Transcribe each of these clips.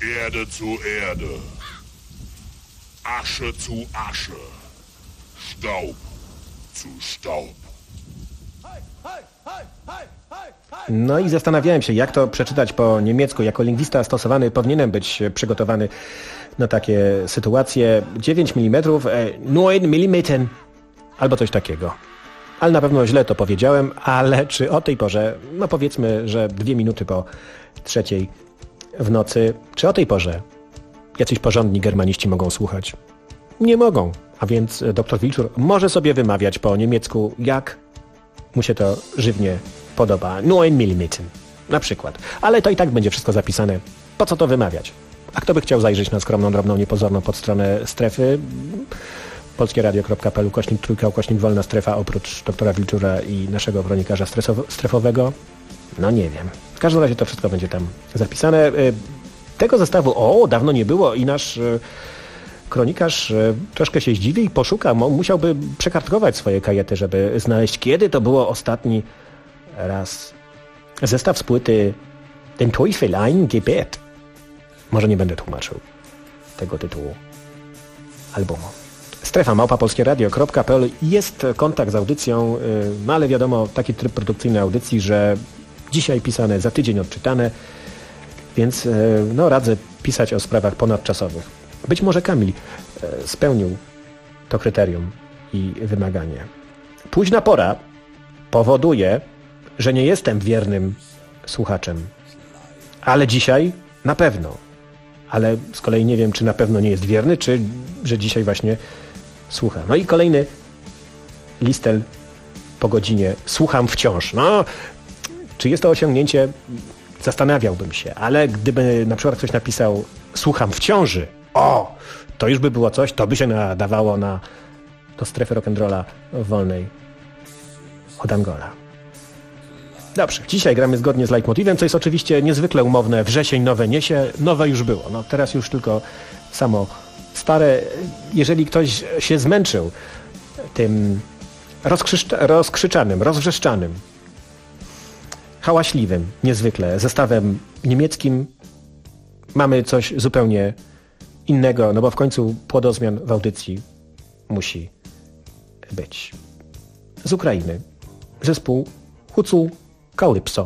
Erde zu Erde, Asche zu Asche, Staub zu Staub. No i zastanawiałem się, jak to przeczytać po niemiecku. Jako lingwista stosowany powinienem być przygotowany na takie sytuacje. 9 mm, 9 mm, albo coś takiego. Ale na pewno źle to powiedziałem, ale czy o tej porze, no powiedzmy, że 2 minuty po 3 w nocy, czy o tej porze jacyś porządni germaniści mogą słuchać? Nie mogą, a więc dr Wilczur może sobie wymawiać po niemiecku, jak mu się to żywnie podoba. 9 mm na przykład. Ale to i tak będzie wszystko zapisane. Po co to wymawiać? A kto by chciał zajrzeć na skromną, drobną, niepozorną podstronę strefy? polskieradio.pl /wolna strefa oprócz doktora Wilczura i naszego kronikarza strefowego? No nie wiem. W każdym razie to wszystko będzie tam zapisane. Tego zestawu dawno nie było i nasz kronikarz troszkę się zdziwi i poszuka. Musiałby przekartkować swoje kajety, żeby znaleźć, kiedy to było ostatni raz. Zestaw z płyty Den Teufel ein Gebet. Może nie będę tłumaczył tego tytułu albumu. strefa@polskieradio.pl jest kontakt z audycją, no ale wiadomo, taki tryb produkcyjny audycji, że dzisiaj pisane, za tydzień odczytane, więc no radzę pisać o sprawach ponadczasowych. Być może Kamil spełnił to kryterium i wymaganie. Późna pora powoduje, że nie jestem wiernym słuchaczem, ale dzisiaj na pewno. Ale z kolei nie wiem, czy na pewno nie jest wierny, czy że dzisiaj właśnie słucha. No i kolejny listel po godzinie. Słucham wciąż. No, czy jest to osiągnięcie? Zastanawiałbym się, ale gdyby na przykład ktoś napisał słucham w ciąży, to już by było coś, to by się nadawało do strefy rock'n'rolla wolnej od Angola. Dobrze, dzisiaj gramy zgodnie z leitmotivem, co jest oczywiście niezwykle umowne. Wrzesień nowe niesie, nowe już było. No teraz już tylko samo stare. Jeżeli ktoś się zmęczył tym rozkrzyczanym, rozwrzeszczanym, hałaśliwym, niezwykle zestawem niemieckim, mamy coś zupełnie innego, no bo w końcu płodozmian w audycji musi być. Z Ukrainy. Zespół Hucu Calypso.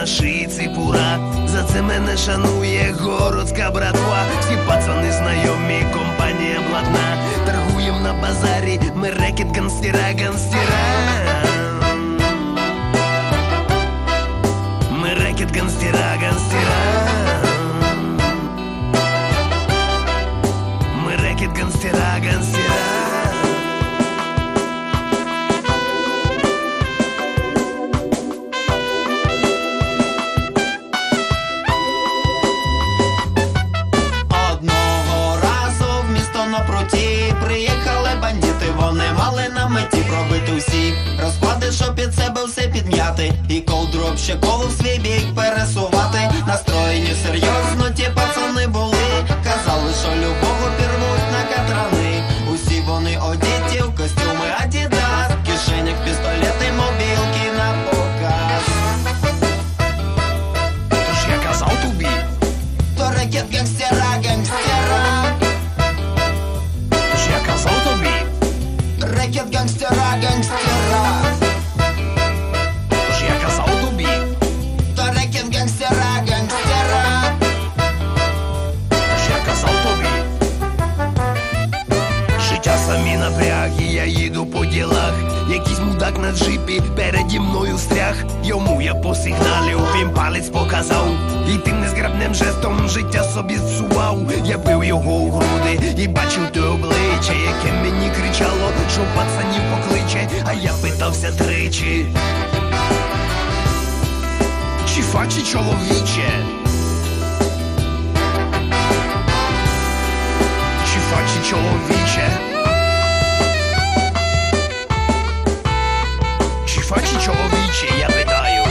на шиї ципура. За це мене шанує городська братва. Всі пацани знайомі, компанія блатна. Торгуєм на базарі, ми рекет ганстера, ганстера. Ми рекет ганстера, ганстера. Ми рекет ганстера, ганстера. Пробити всі розклади, щоб під себе все підм'яти. І ковдру об ще колу в свій бік пересувати. Настроєні серйозно ті пацани були. Казали, що любого пірвуть на катрани. Усі вони одіті в костюми Adidas. В кишенях пістолети, мобілки на показ. Тож я казав тобі, то рекет гангстера, гангстера. тож я казав тобі, рекет гангстера, гангстера. тож я казав тобі, то рекет гангстера, гангстера. тож я казав тобі. Життя самі напряги, я їду по ділах. Якийсь мудак на джипі переді мною встряг. Йому я посигналив, він палець показав. І тим незграбним жестом життя собі зсував. Я бив його у груди і бачив те обличчя, яке мені кричало, що пацанів покличе. А я питався тричі: чи фачі чоловіче? Чи фачі чоловіче? Чи фачі чоловіче, я питаю.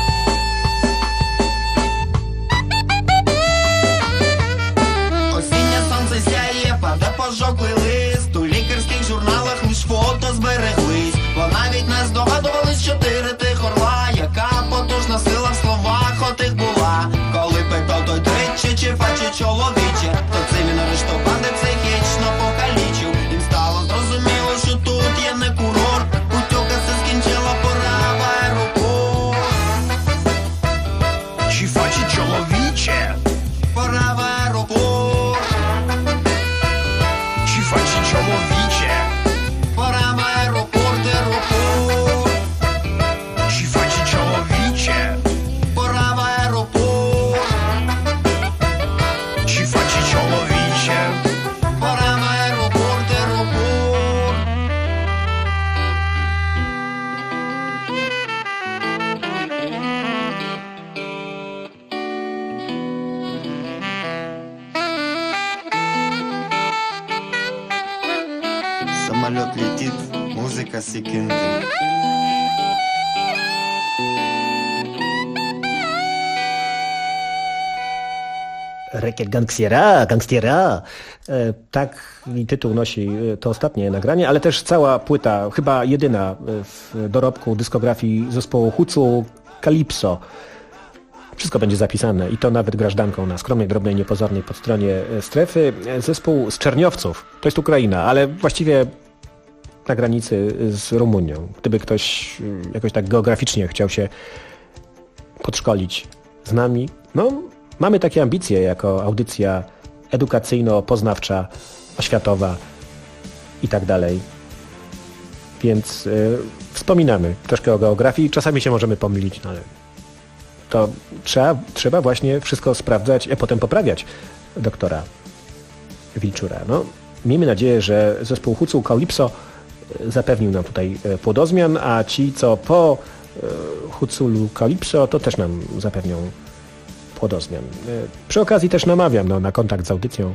Осіннє сонце сяє, паде пожовклий лист. У лікарських журналах лиш фото збереглись. Бо навіть не здогадувались, що тих орла, яка потужна сила в словах отих була. Коли питав той тричі, чи фачі чоловіче, то це він арештований психічно покалічив. Їм стало зрозуміло, що тут є не курорт. Путівка все скінчила, пора в аеропорт. Чи фачі чоловіче? Пора в аеропорт. Чи фачі чоловіче? Пора в аеропорт, аеропорт. Чи фачі чоловіче? Пора в аеропорт. Чи фачі чоловіче? Пора в аеропорт, аеропорт. Самолет летит, музыка секинды. Reket gangstera, gangstera. Tak i tytuł nosi to ostatnie nagranie, ale też cała płyta, chyba jedyna w dorobku dyskografii zespołu Hucu Calypso. Wszystko będzie zapisane i to nawet grażdanką na skromnej, drobnej, niepozornej podstronie strefy. Zespół z Czerniowców, to jest Ukraina, ale właściwie na granicy z Rumunią. Gdyby ktoś jakoś tak geograficznie chciał się podszkolić z nami, no mamy takie ambicje jako audycja edukacyjno-poznawcza, oświatowa i tak dalej. Więc wspominamy troszkę o geografii. Czasami się możemy pomylić, no ale to trzeba właśnie wszystko sprawdzać, a potem poprawiać doktora Wilczura. No, miejmy nadzieję, że zespół Hucu Calypso zapewnił nam tutaj płodozmian, a ci, co po Huculu Calypso, to też nam zapewnią płodozmian. Przy okazji też namawiam na kontakt z audycją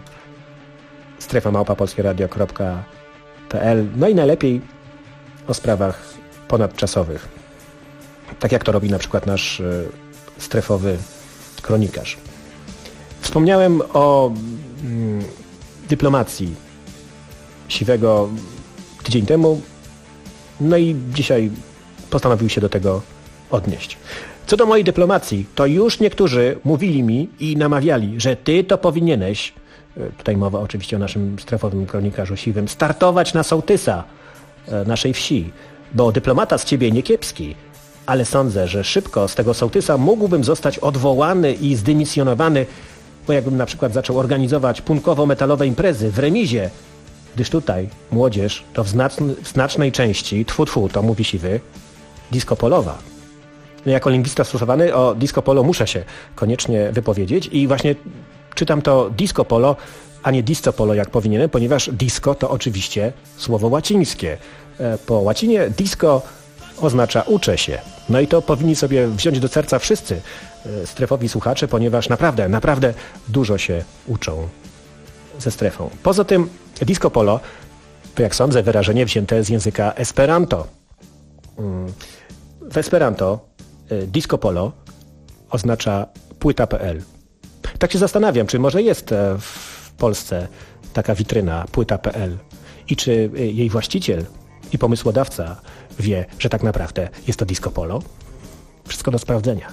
strefa@polskieradio.pl. No i najlepiej o sprawach ponadczasowych. Tak jak to robi na przykład nasz strefowy kronikarz. Wspomniałem o dyplomacji Siwego tydzień temu, no i dzisiaj postanowił się do tego odnieść. Co do mojej dyplomacji, to już niektórzy mówili mi i namawiali, że ty to powinieneś, tutaj mowa oczywiście o naszym strefowym kronikarzu Siwym, startować na sołtysa naszej wsi, bo dyplomata z ciebie nie kiepski. ale sądzę, że szybko z tego sołtysa mógłbym zostać odwołany i zdymisjonowany, bo jakbym na przykład zaczął organizować punkowo-metalowe imprezy w remizie, gdyż tutaj młodzież to w znacznej części, to mówi siwy, disco polowa. Jako lingwista stosowany o disco polo muszę się koniecznie wypowiedzieć i właśnie czytam to disco polo, a nie disco polo jak powinienem, ponieważ disco to oczywiście słowo łacińskie. Po łacinie disco oznacza uczę się. No i to powinni sobie wziąć do serca wszyscy strefowi słuchacze, ponieważ naprawdę dużo się uczą ze strefą. Poza tym disco polo to, jak sądzę, wyrażenie wzięte z języka Esperanto. W Esperanto disco polo oznacza płyta.pl. Tak się zastanawiam, czy może jest w Polsce taka witryna płyta.pl i czy jej właściciel i pomysłodawca wie, że tak naprawdę jest to disco polo? Wszystko do sprawdzenia.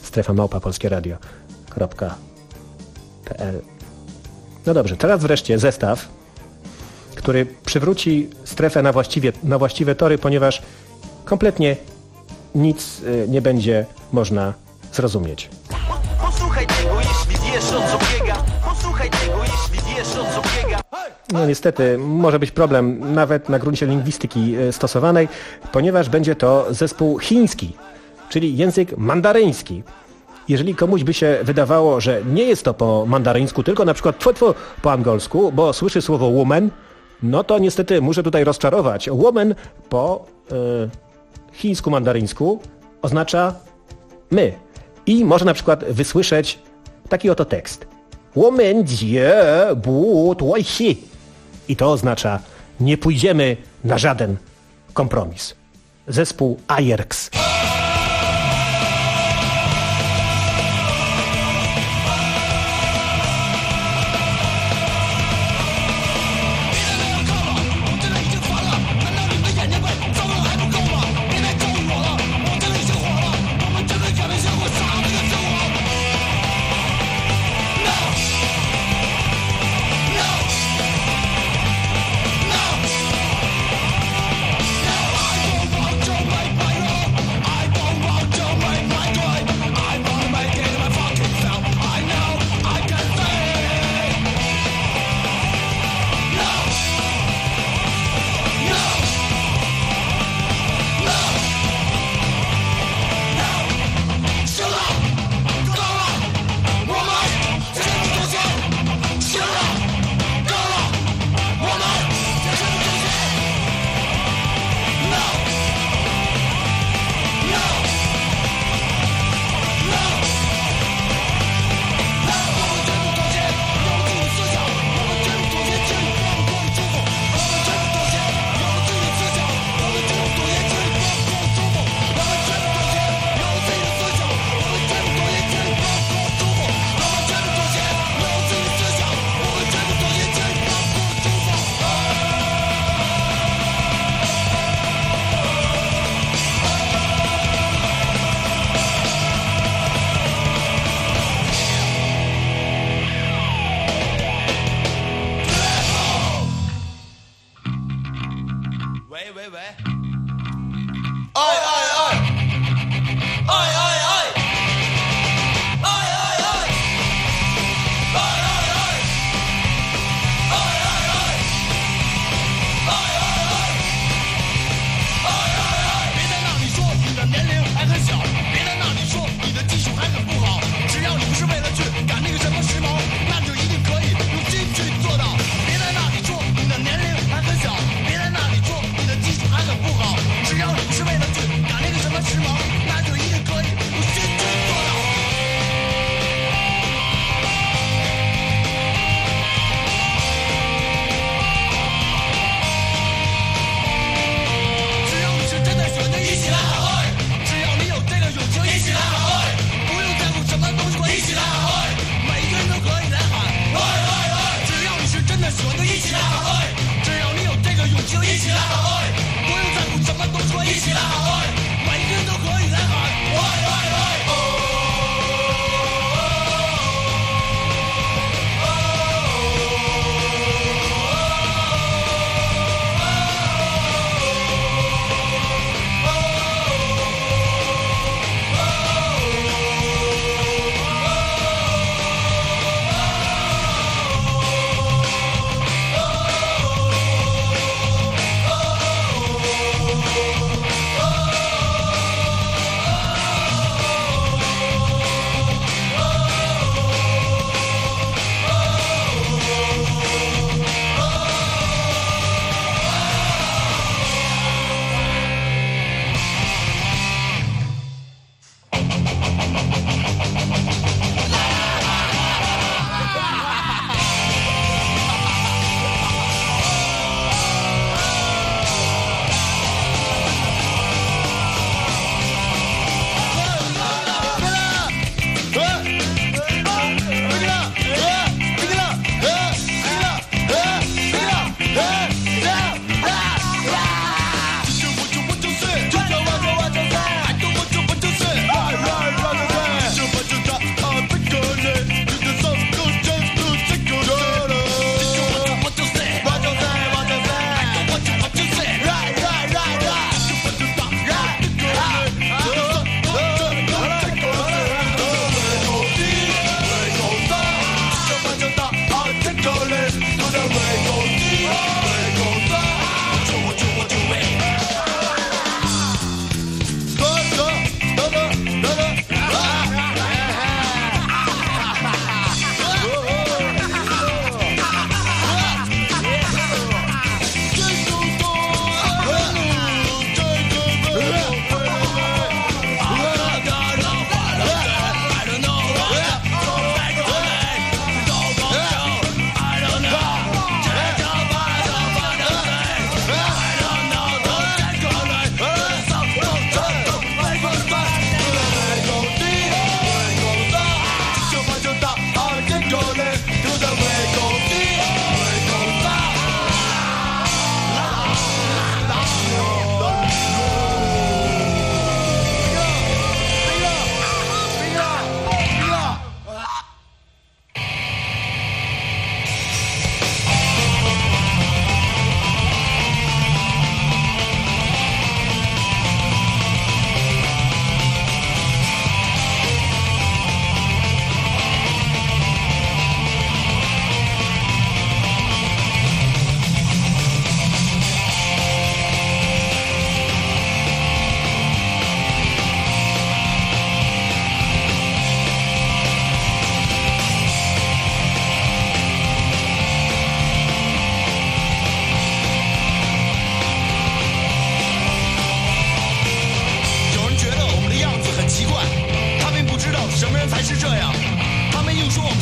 strefa@polskieradio.pl. No dobrze, teraz wreszcie zestaw, który przywróci strefę na właściwe tory, ponieważ kompletnie nic nie będzie można zrozumieć. Posłuchaj tego, jeśli wiesz, o co biega. Posłuchaj tego, jeśli wiesz, o co biega. No niestety może być problem nawet na gruncie lingwistyki stosowanej, ponieważ będzie to zespół chiński, czyli język mandaryński. Jeżeli komuś by się wydawało, że nie jest to po mandaryńsku, tylko na przykład po angielsku, bo słyszy słowo woman, no to niestety muszę tutaj rozczarować. Woman po chińsku-mandaryńsku oznacza my. I można na przykład wysłyszeć taki oto tekst. 我们绝不妥协. I to oznacza nie pójdziemy na żaden kompromis. Zespół Ajerks.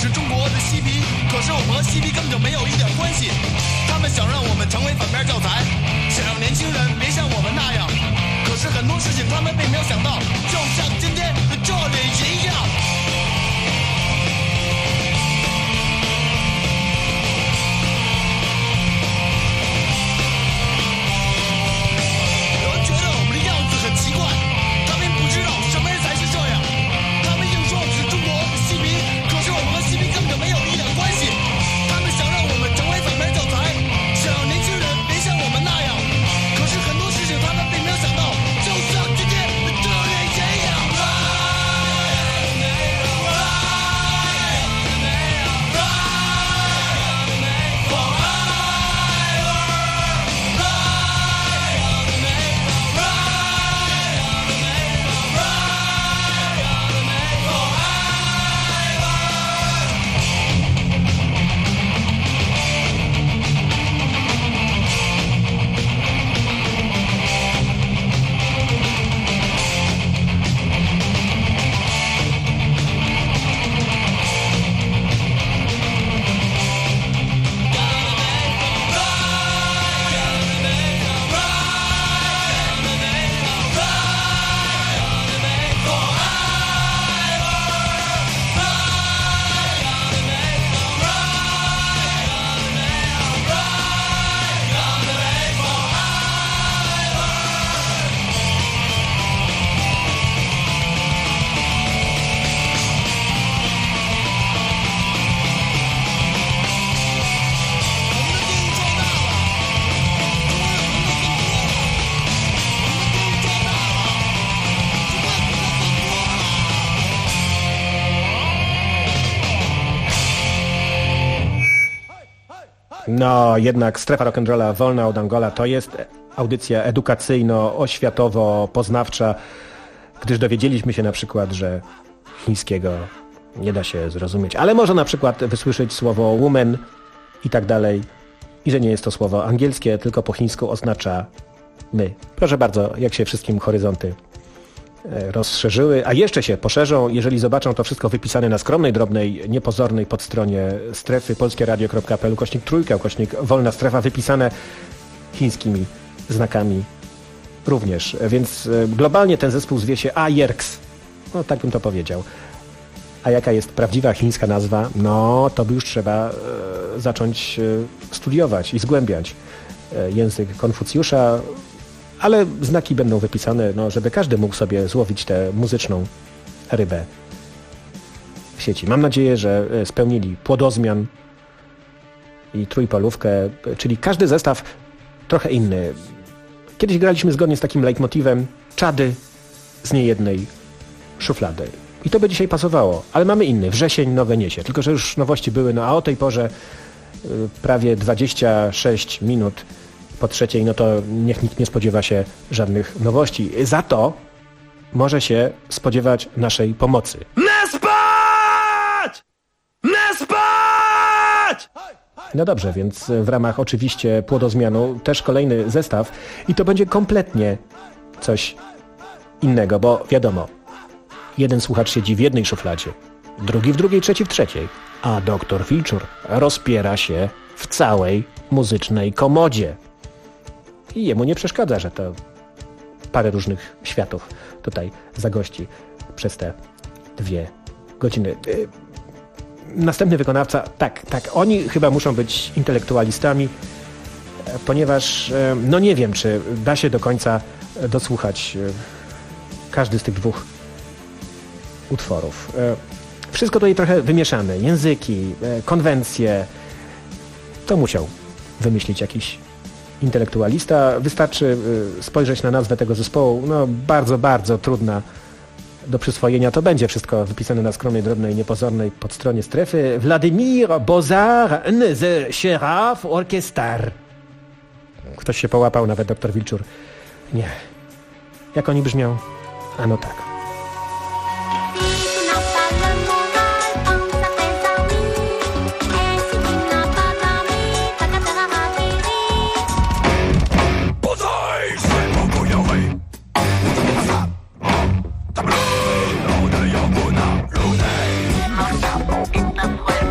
是中国的嬉皮，可是我们和嬉皮根本就没有一点关系。他们想让我们成为反面教材，想让年轻人别像我们那样。可是很多事情他们并没有想到，就像今天的这里一样。我觉得我们的样子很奇怪，他们不知道什么人才是这样。他们硬说我们是中国的嬉皮，可是我们和嬉皮根本就没有一点关系。他们想让我们成为反面教材，想让年轻人别像我们那样。可是很多事情他们并没有想到，就像今天的这里一样。 No, jednak Strefa Rock'n'Rolla wolna od Angola to jest audycja edukacyjno-oświatowo-poznawcza, gdyż dowiedzieliśmy się na przykład, że chińskiego nie da się zrozumieć, ale można na przykład wysłyszeć słowo woman i tak dalej i że nie jest to słowo angielskie, tylko po chińsku oznacza my. Proszę bardzo, jak się wszystkim horyzonty rozszerzyły, a jeszcze się poszerzą, jeżeli zobaczą to wszystko wypisane na skromnej, drobnej, niepozornej podstronie strefy polskieradio.pl/trójka/wolna strefa, wypisane chińskimi znakami również. Więc globalnie ten zespół zwie się AJERX. No tak bym to powiedział. A jaka jest prawdziwa chińska nazwa? No to by już trzeba zacząć studiować i zgłębiać język Konfucjusza, ale znaki będą wypisane, no, żeby każdy mógł sobie złowić tę muzyczną rybę w sieci. Mam nadzieję, że spełnili płodozmian i trójpolówkę, czyli każdy zestaw trochę inny. Kiedyś graliśmy zgodnie z takim leitmotivem czady z niejednej szuflady. I to by dzisiaj pasowało, ale mamy inny, wrzesień, nowe niesie. Tylko że już nowości były, no a o tej porze prawie 26 minut po trzeciej, no to niech nikt nie spodziewa się żadnych nowości. Za to może się spodziewać naszej pomocy. Nie spać! Nie spać! No dobrze, więc w ramach oczywiście płodozmianu też kolejny zestaw i to będzie kompletnie coś innego, bo wiadomo, jeden słuchacz siedzi w jednej szufladzie, drugi w drugiej, trzeci w trzeciej, a doktor Wilczur rozpiera się w całej muzycznej komodzie. I jemu nie przeszkadza, że to parę różnych światów tutaj zagości przez te 2 godziny. Następny wykonawca, tak, oni chyba muszą być intelektualistami, ponieważ no nie wiem, czy da się do końca dosłuchać każdy z tych 2 utworów. Wszystko tutaj trochę wymieszane. Języki, konwencje. To musiał wymyślić jakiś intelektualista. Wystarczy spojrzeć na nazwę tego zespołu. No bardzo, bardzo trudna do przyswojenia. To będzie wszystko wypisane na skromnej, drobnej, niepozornej podstronie strefy. Wladimir Bozar z Sheriff Orchestar. Ktoś się połapał, nawet doktor Wilczur. Nie. Jak oni brzmią? A no tak. In the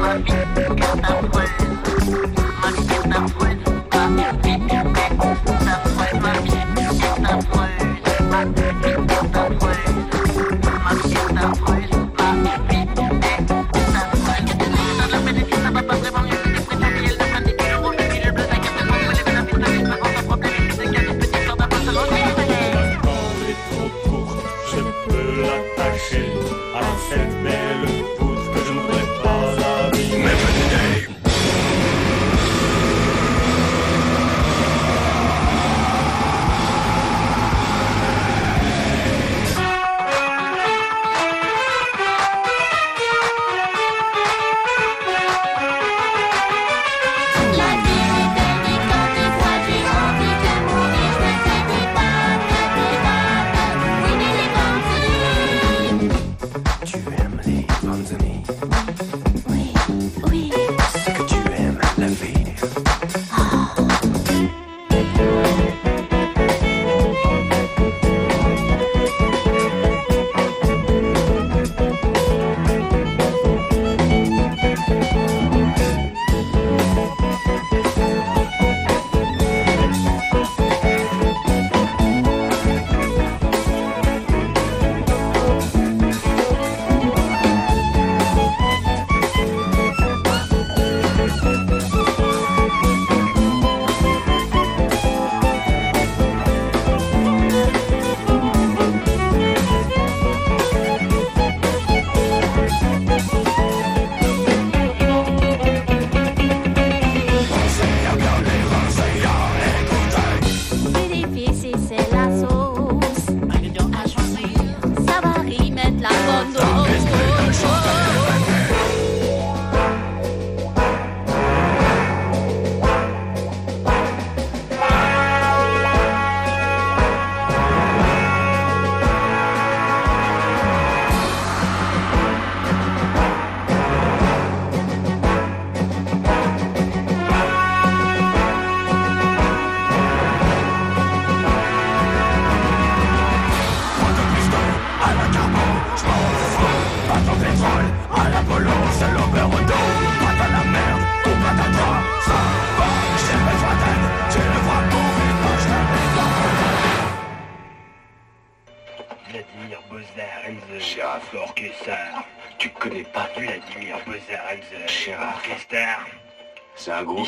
dit un peu ça avec l'orchestre. C'est un groupe.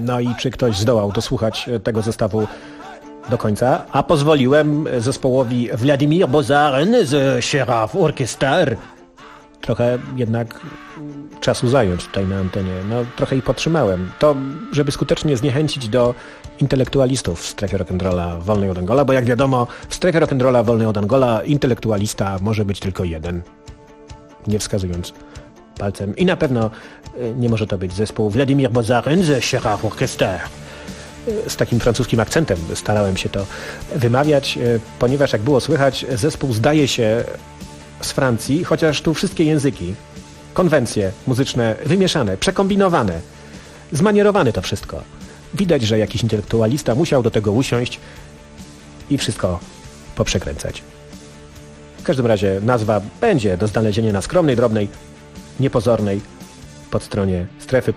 No i czy ktoś zdołał dosłuchać tego zestawu do końca, a pozwoliłem zespołowi Wladimir Bozaren z Seraf Orchester trochę jednak czasu zająć tutaj na antenie. No trochę ich podtrzymałem. To, żeby skutecznie zniechęcić do intelektualistów w strefie rock'n'rolla wolnej od Angola, bo jak wiadomo, w strefie rock'n'rolla wolnej od Angola intelektualista może być tylko jeden. Nie wskazując palcem. I na pewno nie może to być zespół Wladimir Bozaren z Seraf Orchester. Z takim francuskim akcentem starałem się to wymawiać, ponieważ jak było słychać, zespół zdaje się z Francji, chociaż tu wszystkie języki, konwencje muzyczne wymieszane, przekombinowane, zmanierowane to wszystko. Widać, że jakiś intelektualista musiał do tego usiąść i wszystko poprzekręcać. W każdym razie nazwa będzie do znalezienia na skromnej, drobnej, niepozornej podstronie strefy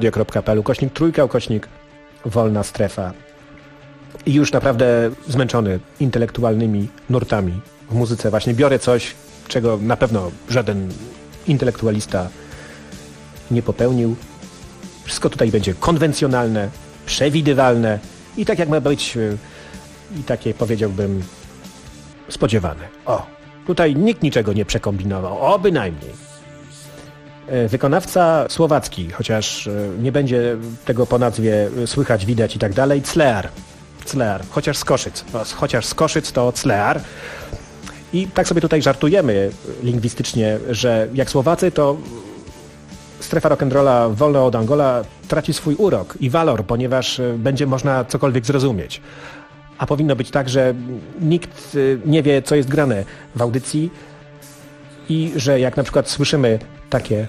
polskieradio.pl/3/wolna strefa. I już naprawdę zmęczony intelektualnymi nurtami w muzyce właśnie biorę coś, czego na pewno żaden intelektualista nie popełnił. Wszystko tutaj będzie konwencjonalne, przewidywalne i tak jak ma być, i takie powiedziałbym spodziewane. O, tutaj nikt niczego nie przekombinował, o bynajmniej. Wykonawca słowacki, chociaż nie będzie tego po nazwie słychać, widać i tak dalej, Clear, chociaż z Koszyc to Clear. I tak sobie tutaj żartujemy lingwistycznie, że jak Słowacy, to strefa rock'n'rolla wolna od Angola traci swój urok i walor, ponieważ będzie można cokolwiek zrozumieć. A powinno być tak, że nikt nie wie, co jest grane w audycji i że jak na przykład słyszymy takie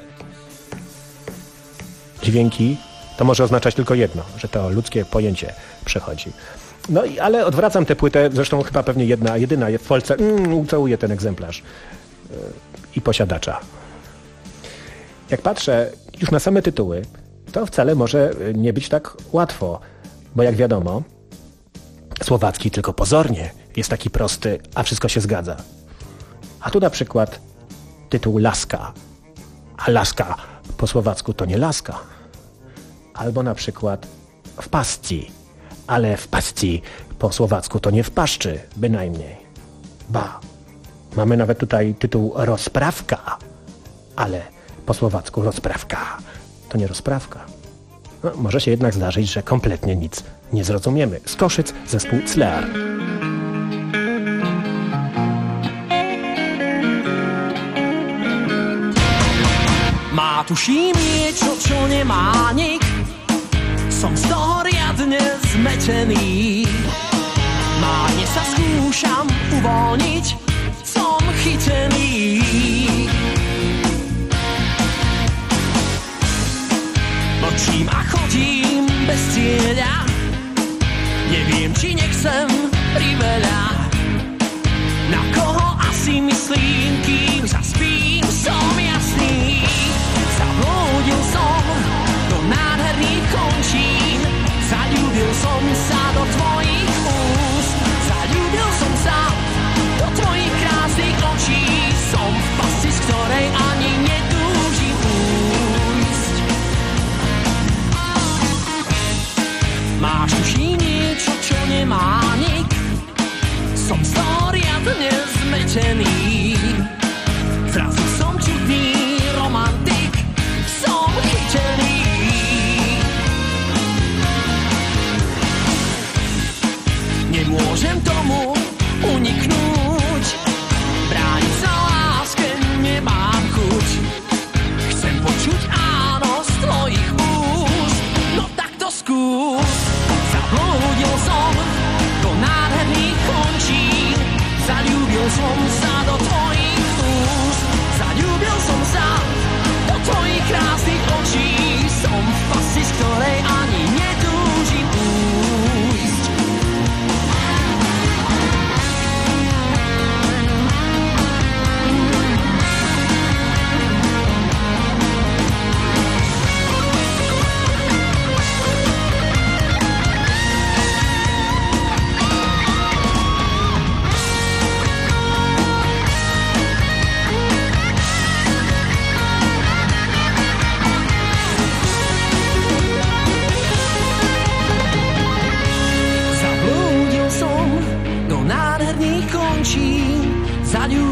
dźwięki, to może oznaczać tylko jedno, że to ludzkie pojęcie przechodzi. No i ale odwracam tę płytę, zresztą chyba pewnie jedyna w Polsce, ucałuję ten egzemplarz i posiadacza. Jak patrzę już na same tytuły, to wcale może nie być tak łatwo, bo jak wiadomo, słowacki tylko pozornie jest taki prosty, a wszystko się zgadza. A tu na przykład tytuł Laska, a laska po słowacku to nie laska. Albo na przykład w pasci, ale w pasci po słowacku to nie w paszczy, bynajmniej. Ba, mamy nawet tutaj tytuł Rozprawka, ale po słowacku rozprawka to nie rozprawka. No, może się jednak zdarzyć, że kompletnie nic nie zrozumiemy. Z Koszyc zespół Clear. Matuši niečo, čo nemá nik, som z toho riadne zmetený. Márne sa skúšam uvoľniť, som chytený. Mlčím a chodím bez cieľa, neviem, či nechcem priveľa. Na koho asi myslím, kým zaspím, som jasný. Zablúdil som do nádherných končín, zaľúbil som sa do tvojich úst, zaľúbil som sa do tvojich krásnych očí. Som v pasci, z ktorej ani netúžim újsť. Máš už niečo, čo nemá nik, som z toho riadne zmetený. Zrazu som čudný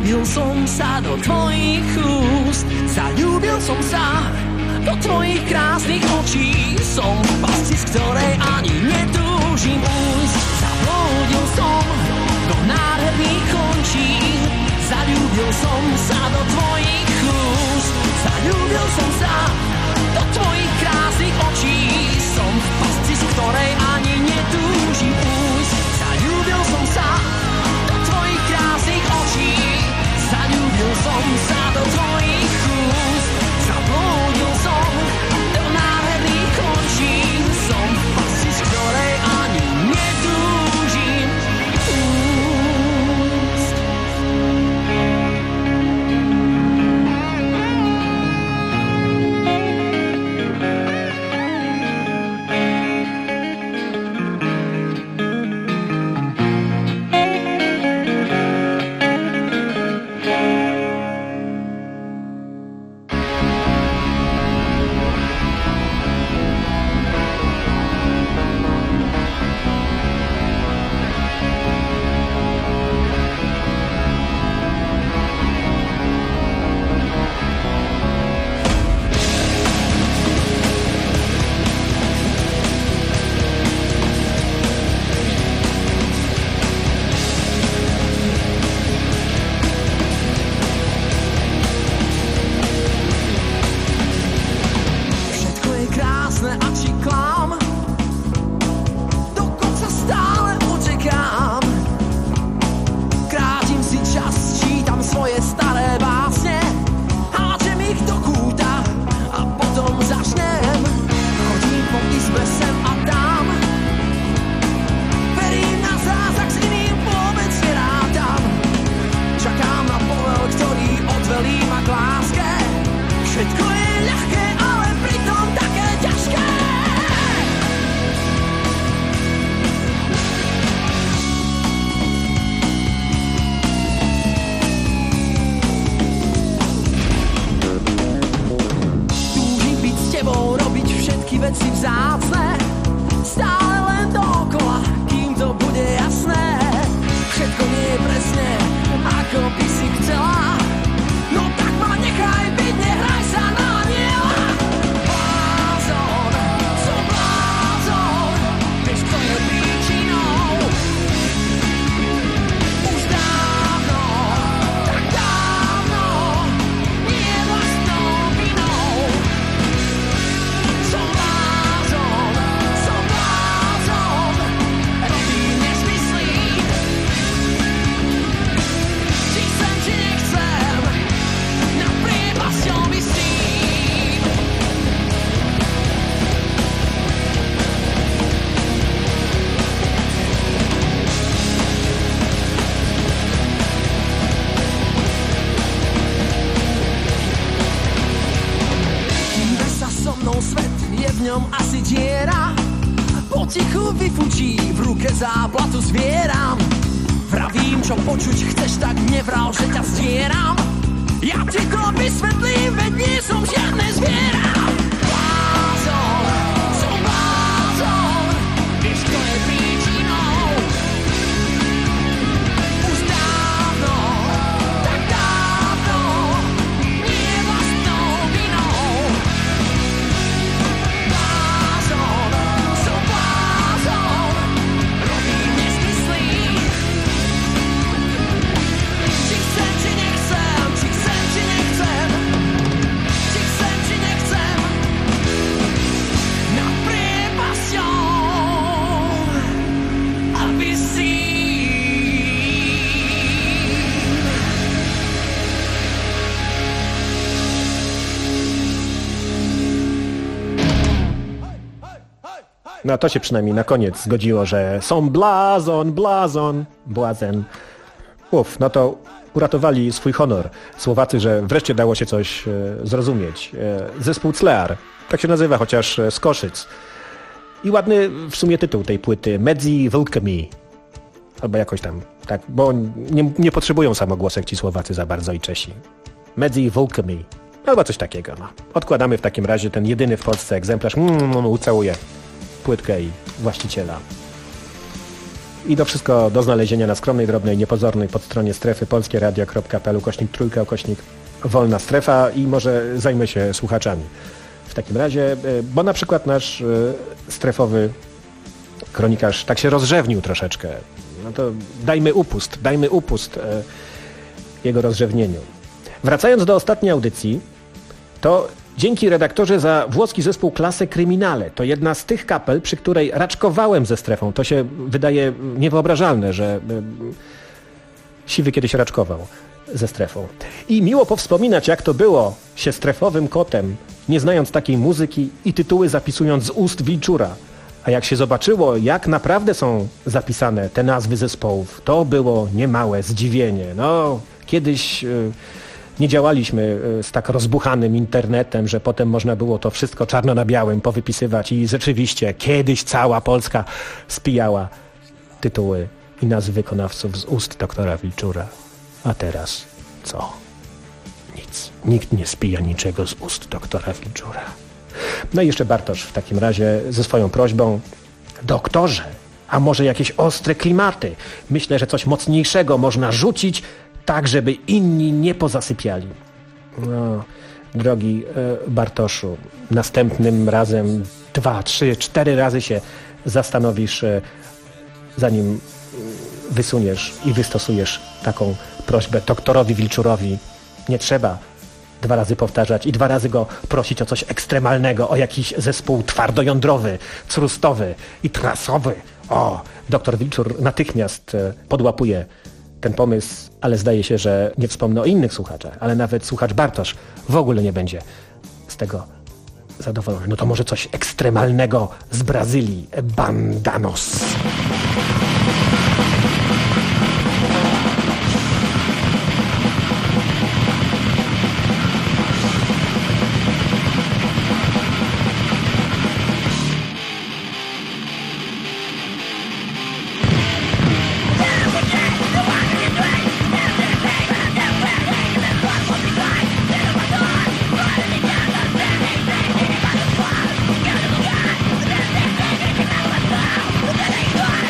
Zalúbil som sa do tvojich úst, zalúbil som sa do tvojich krásnych očí. Som v pasci, z ktorej ani netúžim újsť. Zablúdil som do nádherných končín, zalúbil som sa do tvojich úst, zalúbil som sa do tvojich krásnych očí. Som v pasci, z ktorej ani netúžim újsť. Zalúbil som sa do tvojich krásnych očí, zalúbil som sa do tvojich úst, zablúdil som do nádherných končín. Som v pasci, z ktorej ani netúžim újsť. Veci vzácne, stále len dookola, kým to bude jasné. Všetko nie je presne, ako by si chcela. No tak ma nechaj byť, nehraj sa na aniela. Blázon, som blázon, vieš, kto je príčinou. Už dávno, tak dávno, nie vlastnou vinou. Som blázon, robím nezmyslí. Či chcem, či nechcem, nad priepasťou vysím. Hýbe sa so mnou svet, je v ňom asi diera. Potichu vyfučí, v ruke záplatu zvieram. Vravím, čo počuť chceš, tak nevral, že ťa zdieram. Ja ti to vysvetlím, veď nie som žiadne zviera. Blázon, som blázon, vieš, kto je príčinou. Už dávno, tak dávno, nie vlastnou vinou. Blázon, som blázon, robím nezmyslí. Či chcem, či nechcem, či chcem, či nechcem, či chcem, či nechcem, nad priepasťou a visím. No to się przynajmniej na koniec zgodziło, że są blazon, błazen. No to uratowali swój honor Słowacy, że wreszcie dało się coś zrozumieć. Zespół Clear, tak się nazywa, chociaż z Koszyc. I ładny w sumie tytuł tej płyty, Medzi Włókmi. Albo jakoś tam, tak, bo nie potrzebują samogłosek ci Słowacy za bardzo i Czesi. Medzi Włókmi. Albo coś takiego. No. Odkładamy w takim razie ten jedyny w Polsce egzemplarz. Ucałuję płytkę i właściciela. I to wszystko do znalezienia na skromnej, drobnej, niepozornej podstronie strefy polskieradio.pl /wolna strefa i może zajmę się słuchaczami. W takim razie, bo na przykład nasz strefowy kronikarz tak się rozrzewnił troszeczkę. No to dajmy upust jego rozrzewnieniu. Wracając do ostatniej audycji, to dzięki redaktorze za włoski zespół Classe Criminale. To jedna z tych kapel, przy której raczkowałem ze strefą. To się wydaje niewyobrażalne, że Siwy kiedyś raczkował ze strefą. I miło powspominać, jak to było się strefowym kotem, nie znając takiej muzyki i tytuły zapisując z ust Wilczura. A jak się zobaczyło, jak naprawdę są zapisane te nazwy zespołów, to było niemałe zdziwienie. No, kiedyś nie działaliśmy z tak rozbuchanym internetem, że potem można było to wszystko czarno na białym powypisywać i rzeczywiście kiedyś cała Polska spijała tytuły i nazwy wykonawców z ust doktora Wilczura. A teraz co? Nic. Nikt nie spija niczego z ust doktora Wilczura. No i jeszcze Bartosz w takim razie ze swoją prośbą. Doktorze, a może jakieś ostre klimaty? Myślę, że coś mocniejszego można rzucić, tak żeby inni nie pozasypiali. No, drogi Bartoszu, następnym razem 2, 3, 4 razy się zastanowisz, zanim wysuniesz i wystosujesz taką prośbę doktorowi Wilczurowi. Nie trzeba 2 razy powtarzać i 2 razy go prosić o coś ekstremalnego, o jakiś zespół twardojądrowy, crustowy i trasowy. O, doktor Wilczur natychmiast podłapuje ten pomysł, ale zdaje się, że nie wspomnę o innych słuchaczach, ale nawet słuchacz Bartosz w ogóle nie będzie z tego zadowolony. No to może coś ekstremalnego z Brazylii. Bandanos. Bye.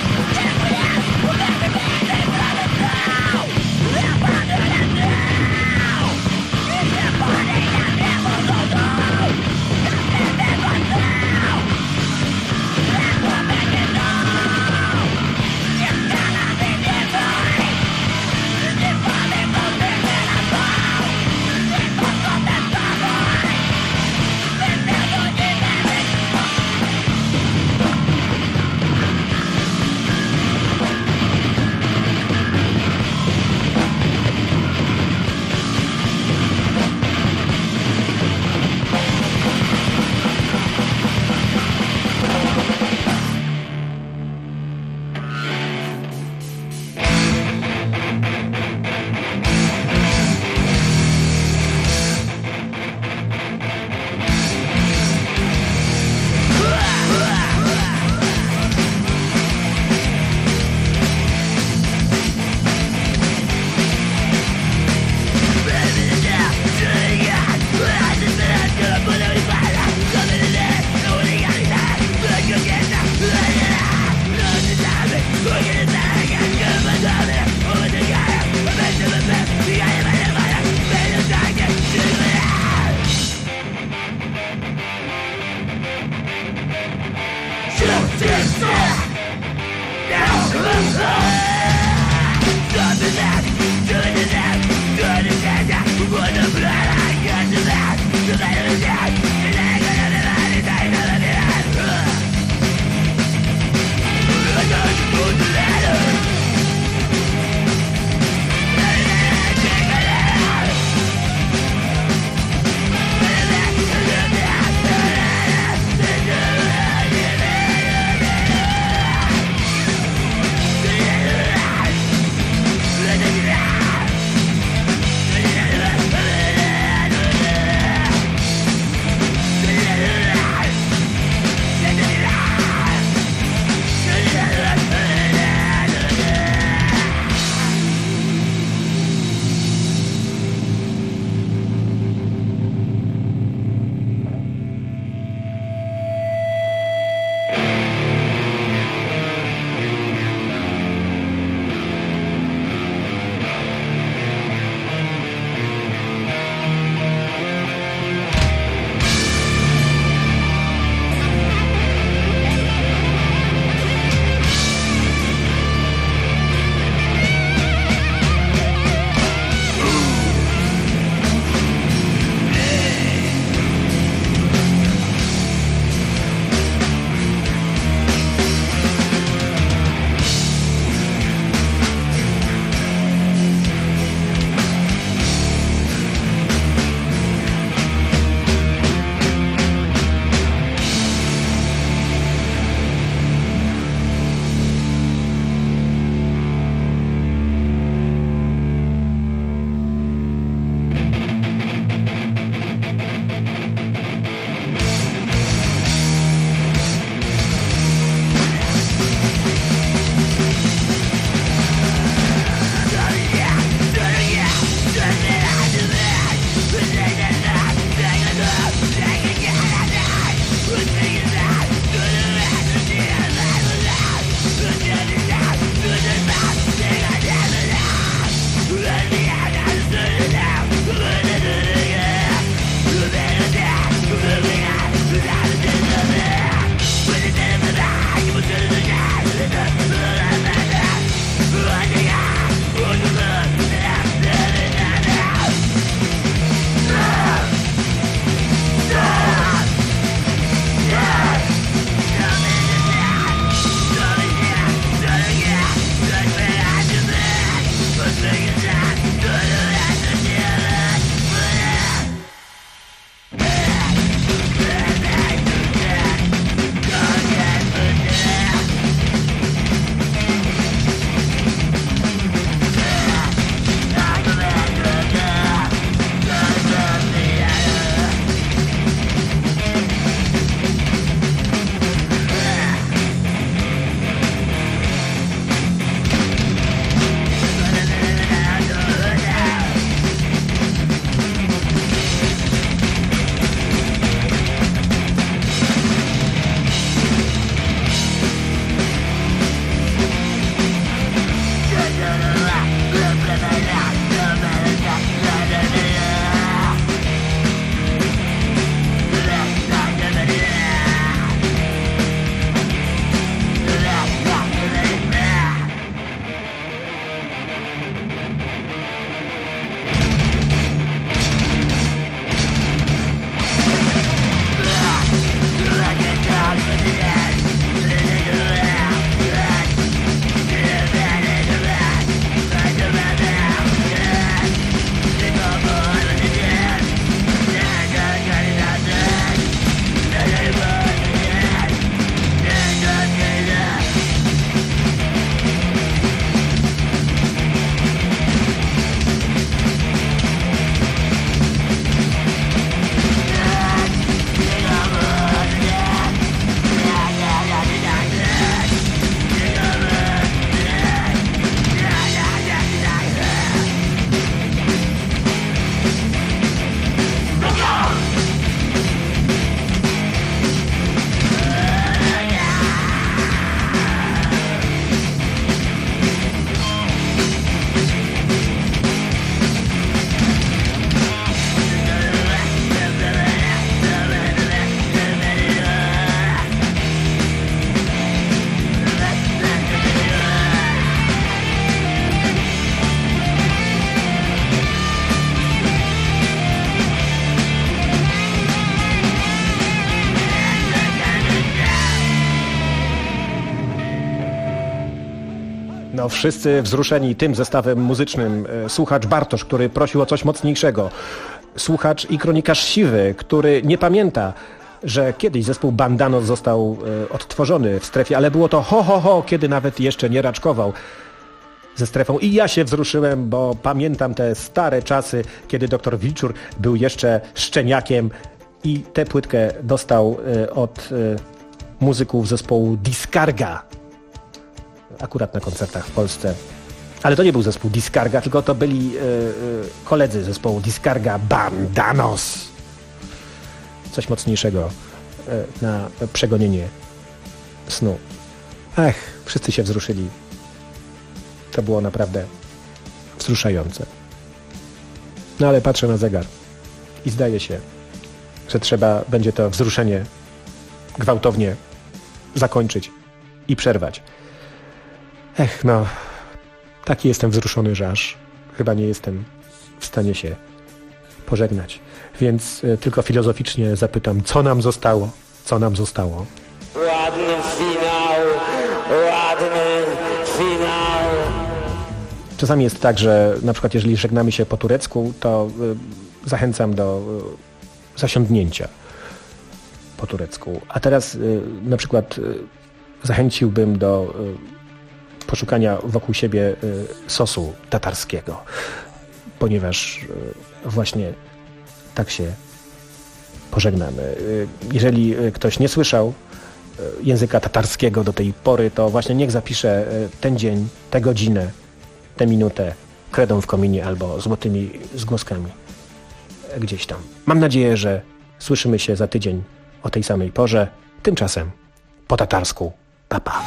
No wszyscy wzruszeni tym zestawem muzycznym. Słuchacz Bartosz, który prosił o coś mocniejszego. Słuchacz i kronikarz Siwy, który nie pamięta, że kiedyś zespół Bandanos został odtworzony w strefie, ale było to ho, ho, ho, kiedy nawet jeszcze nie raczkował ze strefą. I ja się wzruszyłem, bo pamiętam te stare czasy, kiedy doktor Wilczur był jeszcze szczeniakiem i tę płytkę dostał od muzyków zespołu Discarga. Akurat na koncertach w Polsce. Ale to nie był zespół Discarga, tylko to byli koledzy zespołu Discarga Bandanos. Coś mocniejszego na przegonienie snu. Ach, wszyscy się wzruszyli. To było naprawdę wzruszające. No ale patrzę na zegar i zdaje się, że trzeba będzie to wzruszenie gwałtownie zakończyć i przerwać. No, taki jestem wzruszony, że aż chyba nie jestem w stanie się pożegnać. Więc tylko filozoficznie zapytam, co nam zostało? Co nam zostało? Ładny finał, ładny finał. Czasami jest tak, że na przykład jeżeli żegnamy się po turecku, to zachęcam do zasiądnięcia po turecku. A teraz na przykład zachęciłbym do poszukania wokół siebie sosu tatarskiego, ponieważ właśnie tak się pożegnamy. Jeżeli ktoś nie słyszał języka tatarskiego do tej pory, to właśnie niech zapisze ten dzień, tę godzinę, tę minutę kredą w kominie albo złotymi zgłoskami gdzieś tam. Mam nadzieję, że słyszymy się za tydzień o tej samej porze. Tymczasem po tatarsku. Pa, pa.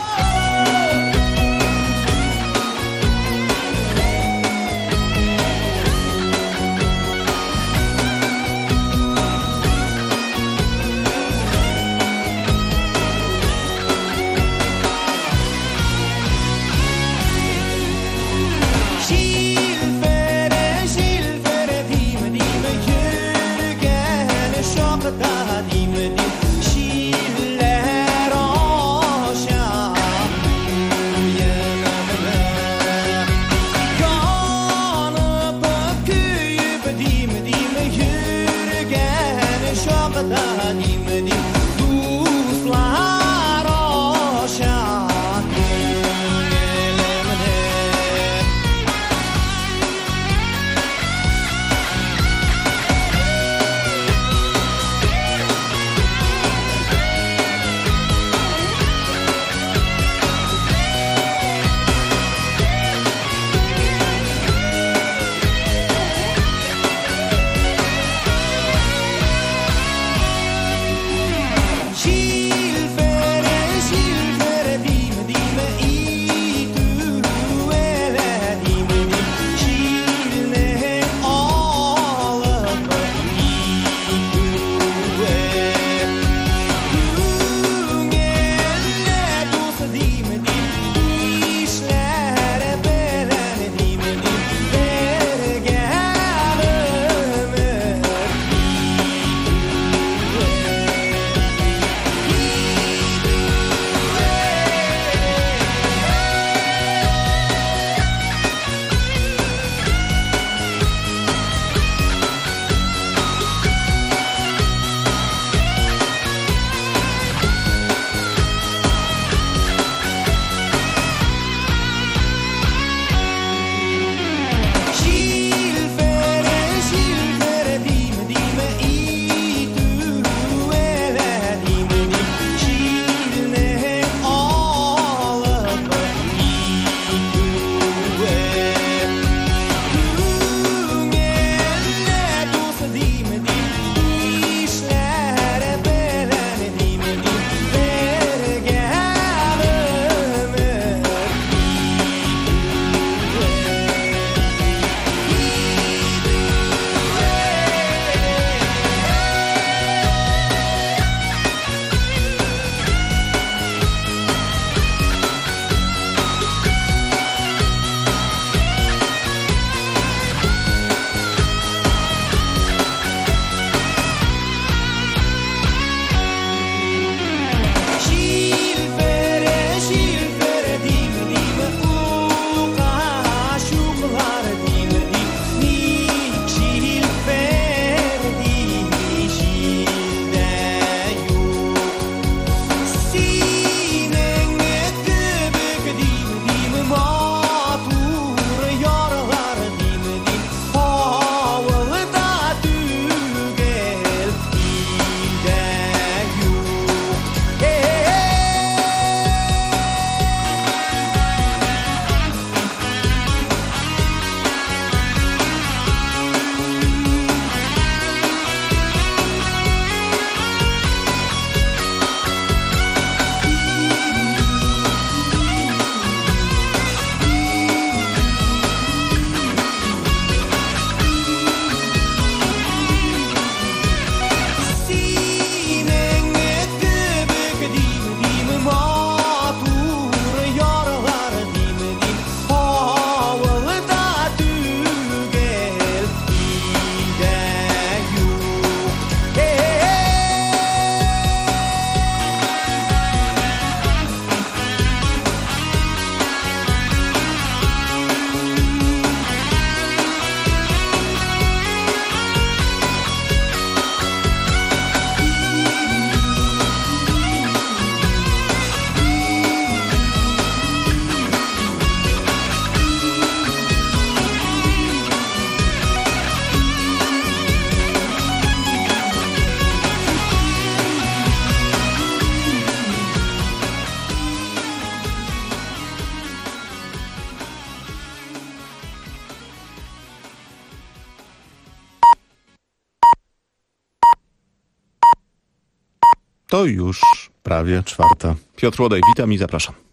To już prawie 4. Piotr Łodej, witam i zapraszam.